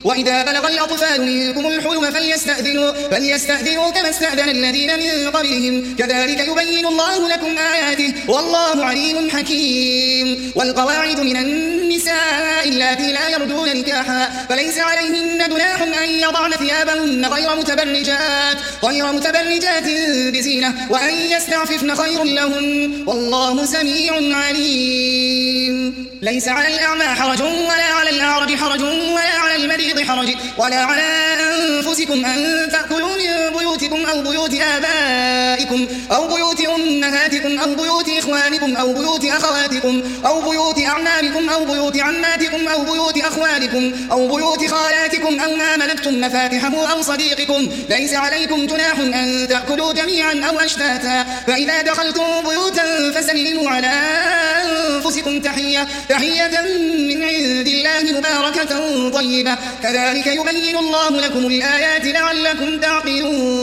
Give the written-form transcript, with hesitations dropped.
وإذا بلغ الأطفال منكم الحلم فليستأذنوا كما استأذن الذين من قبلهم كذلك يبين الله لكم آياته والله عليم حكيم. والقواعد من النساء اللاتي لا يرجون نكاحا فليس عليهن جناح أن يضعن ثيابهن غير متبرجات بزينة وأن يستعففن خير لهن والله سميع عليم. ليس على الأعمى حرج ولا على الأعرج حرج ولا على المريض حرج ولا على أنفسكم أن تأكلوا من بيوتكم أو بيوت آبائكم أو بيوت أمهاتكم أو بيوت إخوانكم أو بيوت أخواتكم أو بيوت أعمامكم أو بيوت عماتكم أو بيوت أخوالكم أو بيوت خالاتكم أو ما ملكتم مفاتحه أو صديقكم. ليس عليكم جناح أن تأكلوا جميعا أو أشتاتا فإذا دخلتم بيوتا فسلموا على أنفسكم تحية من عند الله مباركة طيبة كذلك يبين الله لكم الآيات لعلكم تعقلون.